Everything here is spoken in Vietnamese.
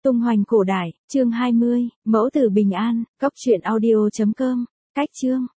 Tung hoành cổ đại, chương 20, mẫu tử bình an, cốc truyện audio.com, cách chương.